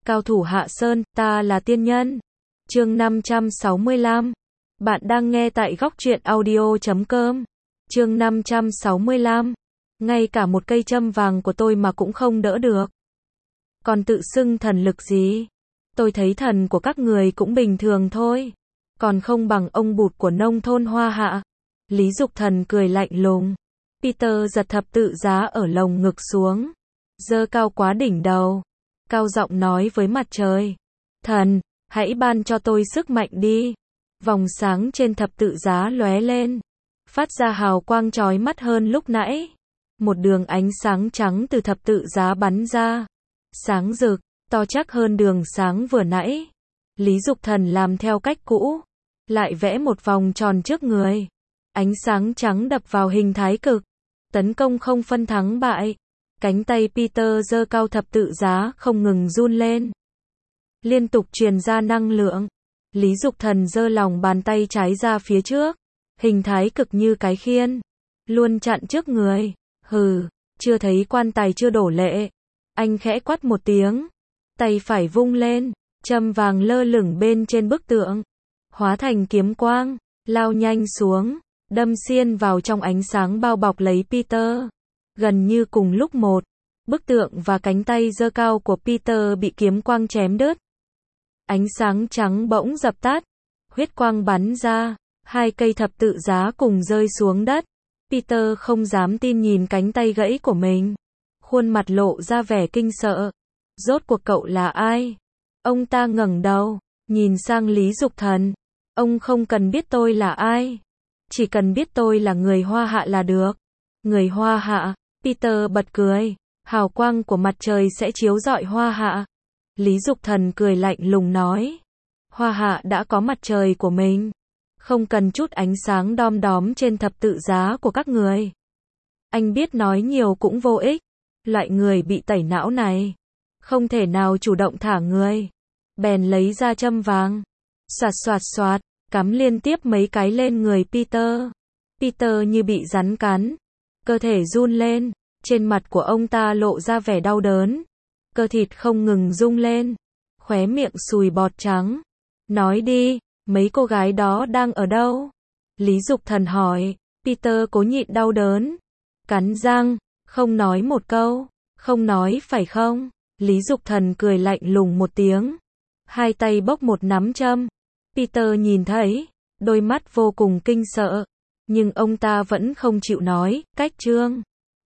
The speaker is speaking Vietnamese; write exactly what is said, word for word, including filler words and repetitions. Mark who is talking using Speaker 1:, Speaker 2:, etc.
Speaker 1: Cao thủ Hạ Sơn, ta là tiên nhân. Chương năm trăm sáu mươi lăm. Bạn đang nghe tại góc truyện audio chấm com. Chương năm trăm sáu mươi lăm. Ngay cả một cây châm vàng của tôi mà cũng không đỡ được. Còn tự xưng thần lực gì? Tôi thấy thần của các người cũng bình thường thôi. Còn không bằng ông bụt của nông thôn Hoa Hạ. Lý Dục Thần cười lạnh lùng. Peter giật thập tự giá ở lồng ngực xuống. Giơ cao quá đỉnh đầu. Cao giọng nói với mặt trời. Thần, hãy ban cho tôi sức mạnh đi. Vòng sáng trên thập tự giá lóe lên. Phát ra hào quang chói mắt hơn lúc nãy. Một đường ánh sáng trắng từ thập tự giá bắn ra. Sáng rực, to chắc hơn đường sáng vừa nãy. Lý Dục Thần làm theo cách cũ. Lại vẽ một vòng tròn trước người. Ánh sáng trắng đập vào hình thái cực. Tấn công không phân thắng bại. Cánh tay Peter giơ cao thập tự giá không ngừng run lên. Liên tục truyền ra năng lượng. Lý Dục Thần giơ lòng bàn tay trái ra phía trước. Hình thái cực như cái khiên. Luôn chặn trước người. Hừ, chưa thấy quan tài chưa đổ lệ. Anh khẽ quát một tiếng. Tay phải vung lên. Châm vàng lơ lửng bên trên bức tượng. Hóa thành kiếm quang. Lao nhanh xuống. Đâm xiên vào trong ánh sáng bao bọc lấy Peter. Gần như cùng lúc một. Bức tượng và cánh tay giơ cao của Peter bị kiếm quang chém đứt. Ánh sáng trắng bỗng dập tắt. Huyết quang bắn ra. Hai cây thập tự giá cùng rơi xuống đất. Peter không dám tin nhìn cánh tay gãy của mình. Khuôn mặt lộ ra vẻ kinh sợ. Rốt cuộc cậu là ai? Ông ta ngẩng đầu. Nhìn sang Lý Dục Thần. Ông không cần biết tôi là ai. Chỉ cần biết tôi là người Hoa Hạ là được. Người Hoa Hạ. Peter bật cười. Hào quang của mặt trời sẽ chiếu rọi Hoa Hạ. Lý Dục Thần cười lạnh lùng nói. Hoa Hạ đã có mặt trời của mình. Không cần chút ánh sáng đom đóm trên thập tự giá của các người. Anh biết nói nhiều cũng vô ích. Loại người bị tẩy não này. Không thể nào chủ động thả người. Bèn lấy ra châm vàng. Xoạt xoạt xoạt. Cắm liên tiếp mấy cái lên người Peter. Peter như bị rắn cắn. Cơ thể run lên. Trên mặt của ông ta lộ ra vẻ đau đớn. Cơ thịt không ngừng rung lên. Khóe miệng sùi bọt trắng. Nói đi, mấy cô gái đó đang ở đâu? Lý Dục Thần hỏi. Peter cố nhịn đau đớn. Cắn răng, không nói một câu. Không nói phải không? Lý Dục Thần cười lạnh lùng một tiếng. Hai tay bốc một nắm châm. Peter nhìn thấy. Đôi mắt vô cùng kinh sợ. Nhưng ông ta vẫn không chịu nói. Cách trương.